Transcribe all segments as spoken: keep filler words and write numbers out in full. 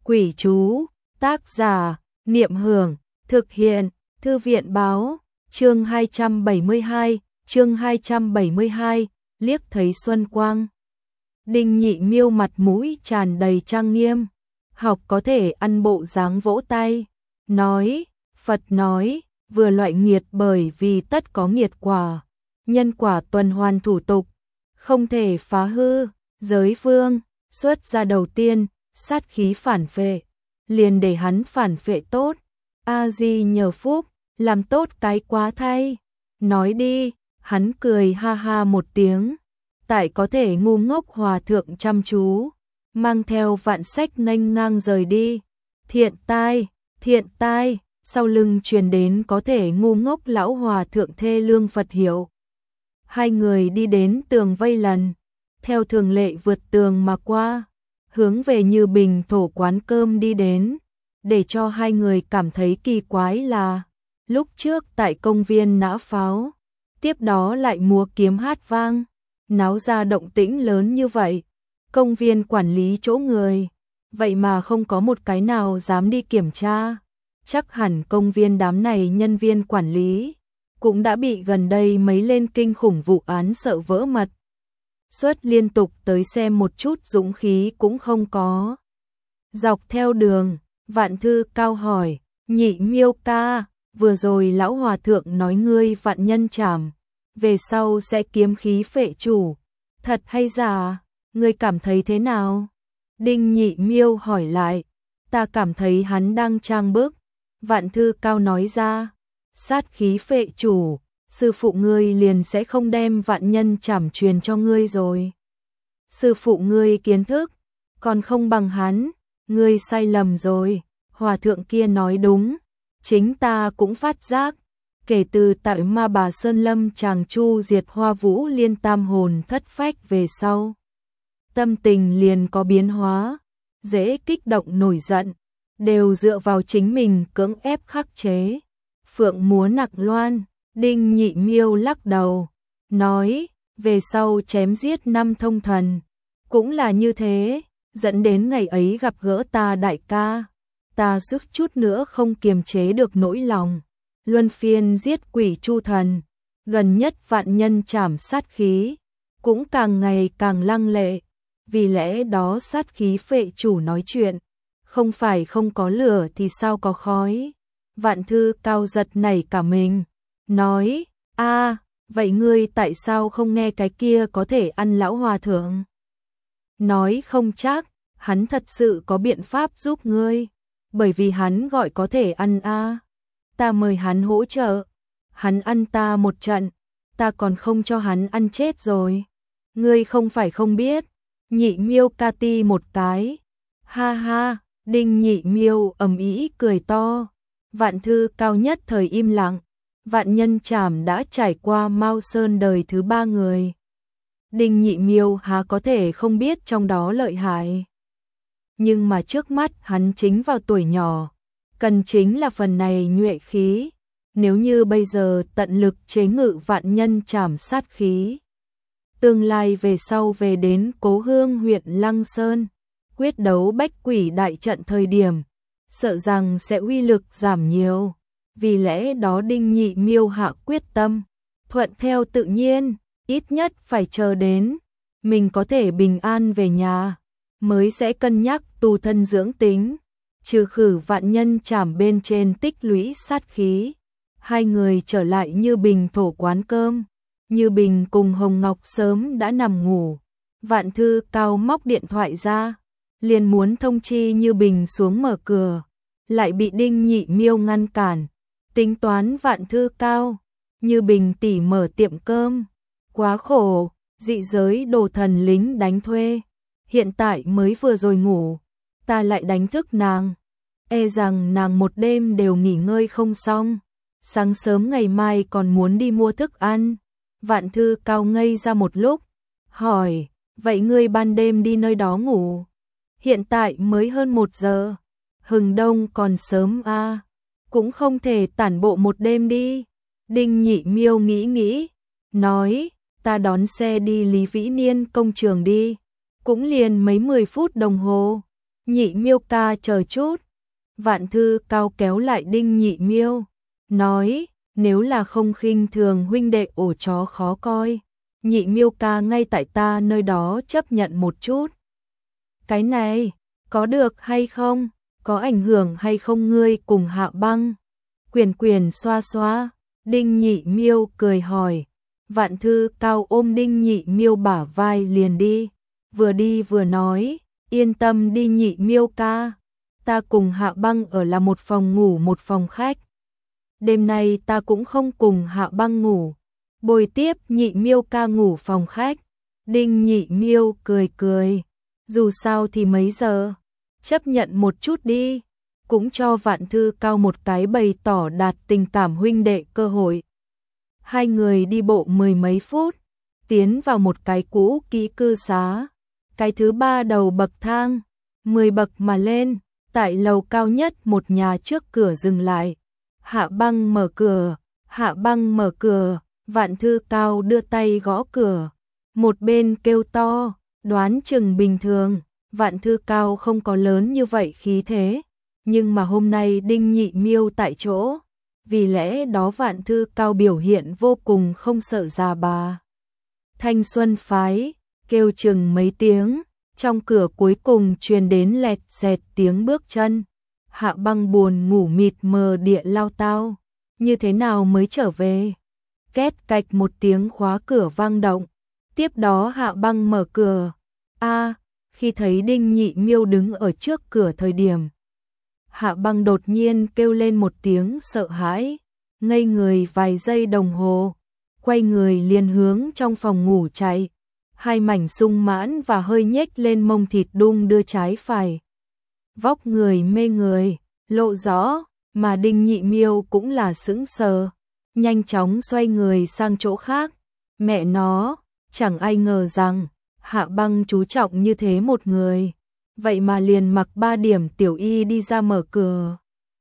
Quỷ chú, tác giả, Niệm Hưởng, thực hiện, Thư viện báo, chương hai trăm bảy mươi hai, chương hai trăm bảy mươi hai, liếc thấy xuân quang. Đinh Nhị Miêu mặt mũi tràn đầy trang nghiêm, học có thể ăn bộ dáng vỗ tay, nói, Phật nói, vừa loại nghiệt bởi vì tất có nghiệt quả, nhân quả tuần hoàn thủ tục, không thể phá hư, giới vương, xuất ra đầu tiên, sát khí phản phệ, liền để hắn phản phệ tốt, A-di nhờ phúc, làm tốt cái quá thay, nói đi, hắn cười ha ha một tiếng, tại có thể ngu ngốc hòa thượng chăm chú, mang theo vạn sách nghênh ngang rời đi, thiện tai, thiện tai, sau lưng truyền đến có thể ngu ngốc lão hòa thượng thê lương Phật hiệu. Hai người đi đến tường vây lần, theo thường lệ vượt tường mà qua, hướng về Như Bình thổ quán cơm đi đến, để cho hai người cảm thấy kỳ quái là, lúc trước tại công viên nã pháo, tiếp đó lại múa kiếm hát vang, náo ra động tĩnh lớn như vậy, công viên quản lý chỗ người, vậy mà không có một cái nào dám đi kiểm tra, chắc hẳn công viên đám này nhân viên quản lý, cũng đã bị gần đây mấy lên kinh khủng vụ án sợ vỡ mật. Suốt liên tục tới xem một chút dũng khí cũng không có. Dọc theo đường, Vạn Thư Cao hỏi, Nhị Miêu ca, vừa rồi lão hòa thượng nói ngươi vạn nhân trảm, về sau sẽ kiếm khí phệ chủ, thật hay giả, ngươi cảm thấy thế nào? Đinh Nhị Miêu hỏi lại, ta cảm thấy hắn đang trang bức. Vạn Thư Cao nói ra, sát khí phệ chủ, sư phụ ngươi liền sẽ không đem vạn nhân trảm truyền cho ngươi rồi. Sư phụ ngươi kiến thức, còn không bằng hắn, ngươi sai lầm rồi, hòa thượng kia nói đúng, chính ta cũng phát giác, kể từ tại Ma Bà Sơn Lâm Tràng Chu diệt Hoa Vũ Liên tam hồn thất phách về sau. Tâm tình liền có biến hóa, dễ kích động nổi giận, đều dựa vào chính mình cưỡng ép khắc chế. Phượng múa nặc loan, Đinh Nhị Miêu lắc đầu, nói, về sau chém giết năm thông thần, cũng là như thế, dẫn đến ngày ấy gặp gỡ ta đại ca, ta suýt chút nữa không kiềm chế được nỗi lòng, luân phiên giết quỷ chu thần, gần nhất vạn nhân trảm sát khí, cũng càng ngày càng lăng lệ, vì lẽ đó sát khí phệ chủ nói chuyện, không phải không có lửa thì sao có khói. Vạn Thư Cao giật nảy cả mình, nói, a, vậy ngươi tại sao không nghe cái kia có thể ăn lão hòa thượng? Nói không chắc, hắn thật sự có biện pháp giúp ngươi, bởi vì hắn gọi có thể ăn a, ta mời hắn hỗ trợ, hắn ăn ta một trận, ta còn không cho hắn ăn chết rồi. Ngươi không phải không biết, Nhị Miêu ca ti một cái, ha ha, Đinh Nhị Miêu ầm ĩ cười to. Vạn Thư Cao nhất thời im lặng, vạn nhân trảm đã trải qua Mao Sơn đời thứ ba người. Đinh Nhị Miêu há có thể không biết trong đó lợi hại. Nhưng mà trước mắt hắn chính vào tuổi nhỏ, cần chính là phần này nhuệ khí, nếu như bây giờ tận lực chế ngự vạn nhân trảm sát khí. Tương lai về sau về đến cố hương huyện Lăng Sơn, quyết đấu bách quỷ đại trận thời điểm, sợ rằng sẽ uy lực giảm nhiều, vì lẽ đó Đinh Nhị Miêu hạ quyết tâm, thuận theo tự nhiên, ít nhất phải chờ đến, mình có thể bình an về nhà, mới sẽ cân nhắc tu thân dưỡng tính, trừ khử vạn nhân trảm bên trên tích lũy sát khí. Hai người trở lại Như Bình thổ quán cơm, Như Bình cùng Hồng Ngọc sớm đã nằm ngủ, Vạn Thư Cao móc điện thoại ra, liền muốn thông chi Như Bình xuống mở cửa, lại bị Đinh Nhị Miêu ngăn cản, tính toán Vạn Thư Cao, Như Bình tỉ mở tiệm cơm, quá khổ, dị giới đồ thần lính đánh thuê, hiện tại mới vừa rồi ngủ, ta lại đánh thức nàng, e rằng nàng một đêm đều nghỉ ngơi không xong, sáng sớm ngày mai còn muốn đi mua thức ăn. Vạn Thư Cao ngây ra một lúc, hỏi, vậy ngươi ban đêm đi nơi đó ngủ? Hiện tại mới hơn một giờ, hừng đông còn sớm a, à, cũng không thể tản bộ một đêm đi. Đinh Nhị Miêu nghĩ nghĩ, nói, ta đón xe đi Lý Vĩ Niên công trường đi, cũng liền mấy mười phút đồng hồ. Nhị Miêu ca chờ chút. Vạn Thư Cao kéo lại Đinh Nhị Miêu, nói, nếu là không khinh thường huynh đệ ổ chó khó coi, Nhị Miêu ca ngay tại ta nơi đó chấp nhận một chút. Cái này, có được hay không? Có ảnh hưởng hay không ngươi cùng Hạ Băng? Quyền quyền xoa xoa, Đinh Nhị Miêu cười hỏi. Vạn Thư Cao ôm Đinh Nhị Miêu bả vai liền đi, vừa đi vừa nói, yên tâm đi Nhị Miêu ca, ta cùng Hạ Băng ở là một phòng ngủ một phòng khách. Đêm nay ta cũng không cùng Hạ Băng ngủ, bồi tiếp Nhị Miêu ca ngủ phòng khách. Đinh Nhị Miêu cười cười, dù sao thì mấy giờ, chấp nhận một chút đi, cũng cho Vạn Thư Cao một cái bày tỏ đạt tình cảm huynh đệ cơ hội. Hai người đi bộ mười mấy phút, tiến vào một cái cũ kỹ cư xá, cái thứ ba đầu bậc thang, mười bậc mà lên, tại lầu cao nhất một nhà trước cửa dừng lại. Hạ Băng mở cửa, Hạ Băng mở cửa, Vạn Thư Cao đưa tay gõ cửa, một bên kêu to, đoán chừng bình thường, Vạn Thư Cao không có lớn như vậy khí thế, nhưng mà hôm nay Đinh Nhị Miêu tại chỗ, vì lẽ đó Vạn Thư Cao biểu hiện vô cùng không sợ già bà. Thanh xuân phái, kêu chừng mấy tiếng, trong cửa cuối cùng truyền đến lẹt xẹt tiếng bước chân. Hạ Băng buồn ngủ mịt mờ địa lao tao, như thế nào mới trở về? Két cạch một tiếng khóa cửa vang động, tiếp đó Hạ Băng mở cửa. A, khi thấy Đinh Nhị Miêu đứng ở trước cửa thời điểm, Hạ Băng đột nhiên kêu lên một tiếng sợ hãi, ngây người vài giây đồng hồ, quay người liền hướng trong phòng ngủ chạy, hai mảnh sung mãn và hơi nhếch lên mông thịt đung đưa trái phải. Vóc người mê người, lộ rõ, mà Đinh Nhị Miêu cũng là sững sờ, nhanh chóng xoay người sang chỗ khác. Mẹ nó, chẳng ai ngờ rằng Hạ Băng chú trọng như thế một người, vậy mà liền mặc ba điểm tiểu y đi ra mở cửa.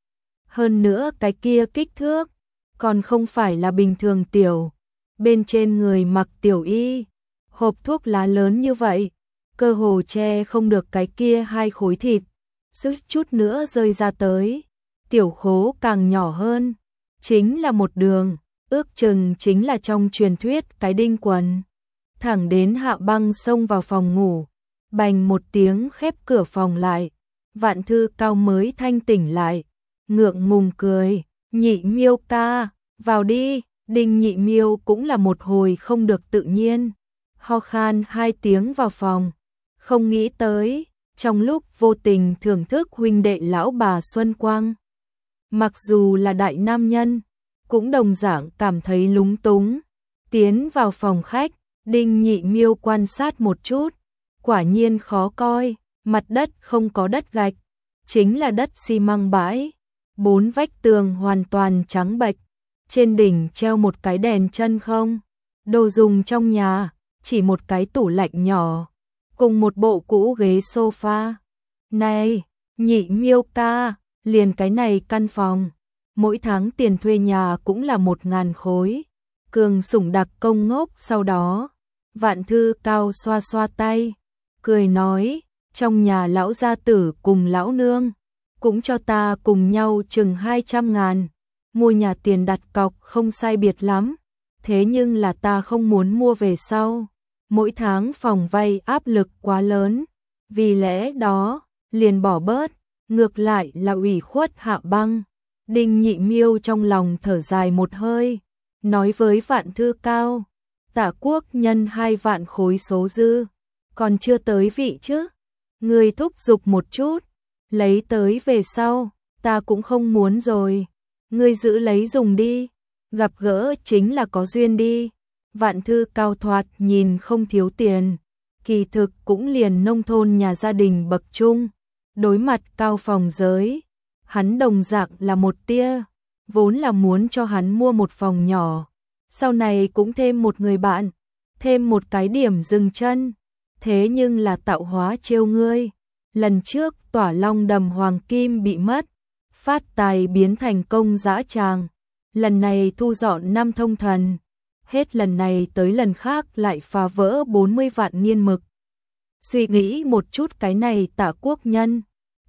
Hơn nữa cái kia kích thước, còn không phải là bình thường tiểu, bên trên người mặc tiểu y, hộp thuốc lá lớn như vậy, cơ hồ che không được cái kia hai khối thịt, sức chút nữa rơi ra tới, tiểu khố càng nhỏ hơn, chính là một đường, ước chừng chính là trong truyền thuyết cái đinh quần. Thẳng đến Hạ Băng xông vào phòng ngủ, bành một tiếng khép cửa phòng lại, Vạn Thư Cao mới thanh tỉnh lại, ngượng ngùng cười, Nhị Miêu ca, vào đi. Đinh Nhị Miêu cũng là một hồi không được tự nhiên, ho khan hai tiếng vào phòng, không nghĩ tới, trong lúc vô tình thưởng thức huynh đệ lão bà Xuân Quang. Mặc dù là đại nam nhân, cũng đồng dạng cảm thấy lúng túng, tiến vào phòng khách, Đinh Nhị Miêu quan sát một chút, quả nhiên khó coi, mặt đất không có đất gạch, chính là đất xi măng bãi, bốn vách tường hoàn toàn trắng bệch. Trên đỉnh treo một cái đèn chân không, đồ dùng trong nhà, chỉ một cái tủ lạnh nhỏ, cùng một bộ cũ ghế sofa. Này, Nhị Miêu ca, liền cái này căn phòng, mỗi tháng tiền thuê nhà cũng là một ngàn khối. Cường sủng đặc công ngốc sau đó, Vạn Thư Cao xoa xoa tay, cười nói, trong nhà lão gia tử cùng lão nương, cũng cho ta cùng nhau chừng hai trăm ngàn. Mua nhà tiền đặt cọc không sai biệt lắm, thế nhưng là ta không muốn mua về sau, mỗi tháng phòng vay áp lực quá lớn, vì lẽ đó, liền bỏ bớt, ngược lại là ủy khuất Hạ Băng. Đinh Nhị Miêu trong lòng thở dài một hơi, nói với Vạn Thư Cao, Tạ Quốc nhân hai vạn khối số dư, còn chưa tới vị chứ, người thúc giục một chút, lấy tới về sau, ta cũng không muốn rồi. Ngươi giữ lấy dùng đi, gặp gỡ chính là có duyên đi. Vạn Thư Cao thoạt nhìn không thiếu tiền, kỳ thực cũng liền nông thôn nhà gia đình bậc trung, đối mặt cao phòng giới, hắn đồng dạng là một tia, vốn là muốn cho hắn mua một phòng nhỏ, sau này cũng thêm một người bạn, thêm một cái điểm dừng chân, thế nhưng là tạo hóa trêu ngươi, lần trước Tỏa Long đầm hoàng kim bị mất, phát tài biến thành công dã tràng, lần này thu dọn năm thông thần, hết lần này tới lần khác lại phá vỡ bốn mươi vạn nghiên mực. Suy nghĩ một chút cái này Tạ Quốc nhân,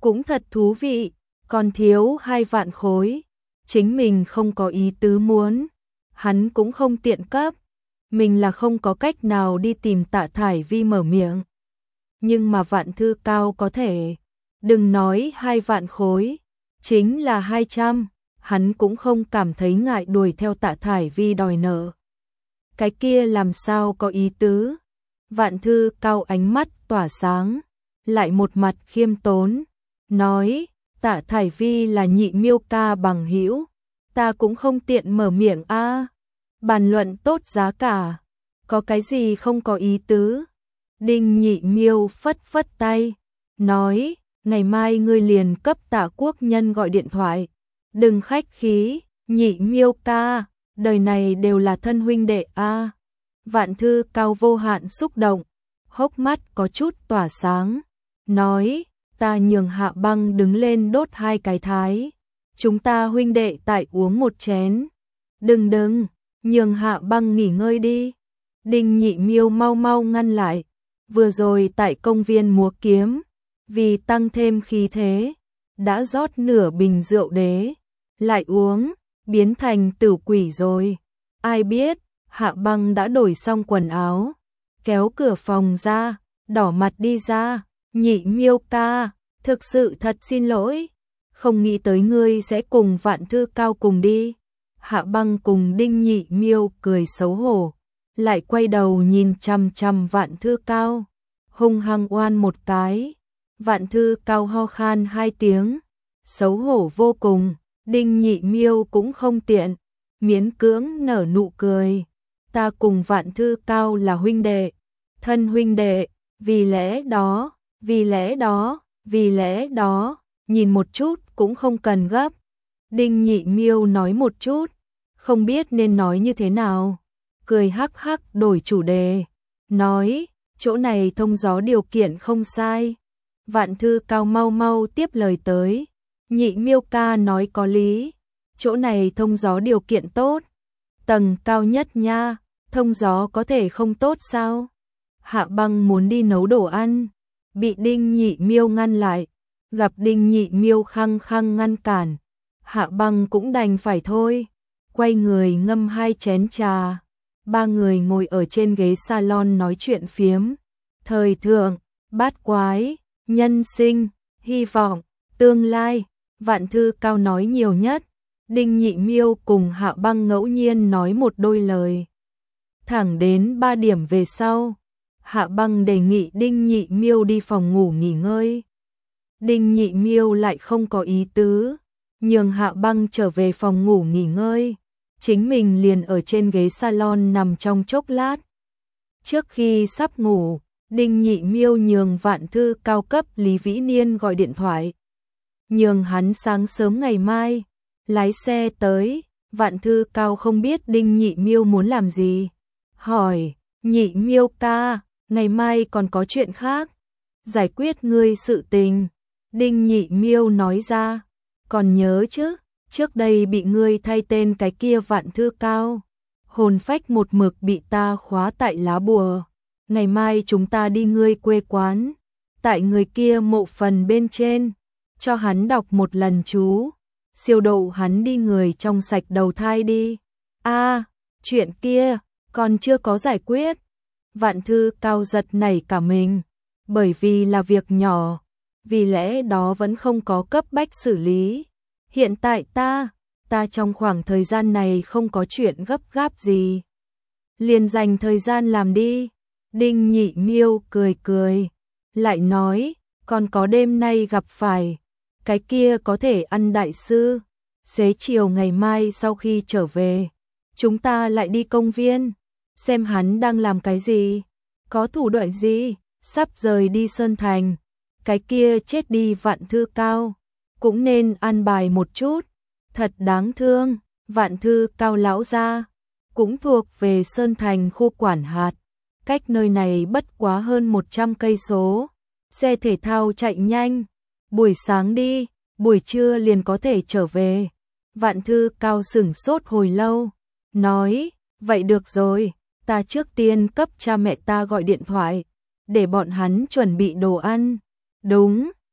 cũng thật thú vị, còn thiếu hai vạn khối, chính mình không có ý tứ muốn, hắn cũng không tiện cấp, mình là không có cách nào đi tìm Tạ Thải Vi mở miệng. Nhưng mà Vạn Thư Cao có thể, đừng nói hai vạn khối, chính là hai trăm, hắn cũng không cảm thấy ngại đuổi theo Tạ Thải Vi đòi nợ. Cái kia làm sao có ý tứ? Vạn Thư Cao ánh mắt tỏa sáng, lại một mặt khiêm tốn, nói, Tạ Thải Vi là Nhị Miêu ca bằng hữu, ta cũng không tiện mở miệng a. Bàn luận tốt giá cả, có cái gì không có ý tứ? Đinh Nhị Miêu phất phất tay, nói, ngày mai ngươi liền cấp Tạ Quốc Nhân gọi điện thoại, đừng khách khí, Nhị Miêu ca, đời này đều là thân huynh đệ a. Vạn Thư Cao vô hạn xúc động, hốc mắt có chút tỏa sáng, nói, ta nhường Hạ Băng đứng lên đốt hai cái thái, chúng ta huynh đệ tại uống một chén. Đừng đừng, nhường Hạ Băng nghỉ ngơi đi. Đinh Nhị Miêu mau mau ngăn lại, vừa rồi tại công viên múa kiếm, vì tăng thêm khí thế, đã rót nửa bình rượu đế, lại uống, biến thành tử quỷ rồi. Ai biết, Hạ Băng đã đổi xong quần áo, kéo cửa phòng ra, đỏ mặt đi ra, Nhị Miêu ca, thực sự thật xin lỗi, không nghĩ tới ngươi sẽ cùng Vạn Thư Cao cùng đi. Hạ Băng cùng Đinh Nhị Miêu cười xấu hổ, lại quay đầu nhìn chằm chằm Vạn Thư Cao, hung hăng oan một cái. Vạn Thư Cao ho khan hai tiếng, xấu hổ vô cùng. Đinh Nhị Miêu cũng không tiện, miễn cưỡng nở nụ cười. Ta cùng Vạn Thư Cao là huynh đệ, thân huynh đệ, vì lẽ đó, vì lẽ đó, vì lẽ đó, nhìn một chút cũng không cần gấp. Đinh Nhị Miêu nói một chút, không biết nên nói như thế nào, cười hắc hắc đổi chủ đề, nói, chỗ này thông gió điều kiện không sai. Vạn Thư Cao mau mau tiếp lời tới, Nhị Miêu ca nói có lý, chỗ này thông gió điều kiện tốt, tầng cao nhất nha, thông gió có thể không tốt sao? Hạ Băng muốn đi nấu đồ ăn, bị Đinh Nhị Miêu ngăn lại, gặp Đinh Nhị Miêu khăng khăng ngăn cản, Hạ Băng cũng đành phải thôi, quay người ngâm hai chén trà, ba người ngồi ở trên ghế salon nói chuyện phiếm, thời thượng, bát quái, nhân sinh, hy vọng, tương lai. Vạn Thư Cao nói nhiều nhất, Đinh Nhị Miêu cùng Hạ Băng ngẫu nhiên nói một đôi lời. Thẳng đến ba điểm về sau, Hạ Băng đề nghị Đinh Nhị Miêu đi phòng ngủ nghỉ ngơi. Đinh Nhị Miêu lại không có ý tứ, nhường Hạ Băng trở về phòng ngủ nghỉ ngơi, chính mình liền ở trên ghế salon nằm trong chốc lát. Trước khi sắp ngủ, Đinh Nhị Miêu nhường Vạn Thư Cao cấp Lý Vĩ Niên gọi điện thoại, nhường hắn sáng sớm ngày mai lái xe tới. Vạn Thư Cao không biết Đinh Nhị Miêu muốn làm gì, hỏi, Nhị Miêu ca, ngày mai còn có chuyện khác, giải quyết ngươi sự tình. Đinh Nhị Miêu nói ra, còn nhớ chứ, trước đây bị ngươi thay tên cái kia Vạn Thư Cao, hồn phách một mực bị ta khóa tại lá bùa, ngày mai chúng ta đi ngươi quê quán, tại người kia mộ phần bên trên, cho hắn đọc một lần chú, siêu độ hắn đi người trong sạch đầu thai đi. A, à, chuyện kia còn chưa có giải quyết. Vạn Thư Cao giật nảy cả mình, bởi vì là việc nhỏ, vì lẽ đó vẫn không có cấp bách xử lý. Hiện tại ta, ta trong khoảng thời gian này không có chuyện gấp gáp gì, liền dành thời gian làm đi. Đinh Nhị Miêu cười cười, lại nói, còn có đêm nay gặp phải, cái kia có thể ăn đại sư, xế chiều ngày mai sau khi trở về, chúng ta lại đi công viên, xem hắn đang làm cái gì, có thủ đoạn gì, sắp rời đi Sơn Thành, cái kia chết đi Vạn Thư Cao, cũng nên an bài một chút, thật đáng thương. Vạn Thư Cao lão gia cũng thuộc về Sơn Thành khu quản hạt, cách nơi này bất quá hơn một trăm cây số, xe thể thao chạy nhanh, buổi sáng đi, buổi trưa liền có thể trở về. Vạn Thư Cao sửng sốt hồi lâu, nói, vậy được rồi, ta trước tiên cấp cha mẹ ta gọi điện thoại, để bọn hắn chuẩn bị đồ ăn. Đúng,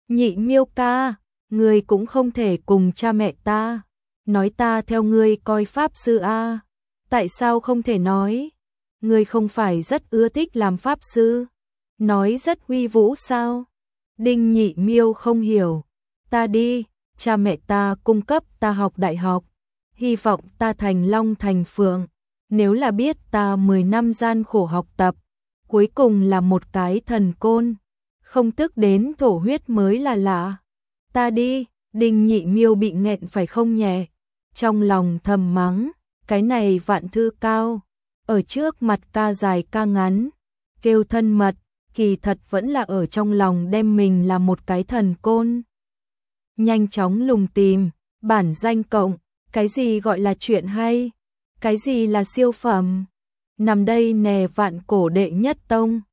Nhị Miêu ca, ngươi cũng không thể cùng cha mẹ ta nói ta theo ngươi coi pháp sư a. Tại sao không thể nói? Ngươi không phải rất ưa thích làm pháp sư? Nói rất uy vũ sao? Đinh Nhị Miêu không hiểu. Ta đi, cha mẹ ta cung cấp ta học đại học, hy vọng ta thành long thành phượng. Nếu là biết ta mười năm gian khổ học tập, cuối cùng là một cái thần côn, không tức đến thổ huyết mới là lạ. Ta đi, Đinh Nhị Miêu bị nghẹn phải không nhẹ, trong lòng thầm mắng, cái này Vạn Thư Cao, ở trước mặt ca dài ca ngắn, kêu thân mật, kỳ thật vẫn là ở trong lòng đem mình là một cái thần côn. Nhanh chóng lùng tìm, bản danh cộng, cái gì gọi là chuyện hay, cái gì là siêu phẩm, nằm đây nè vạn cổ đệ nhất tông.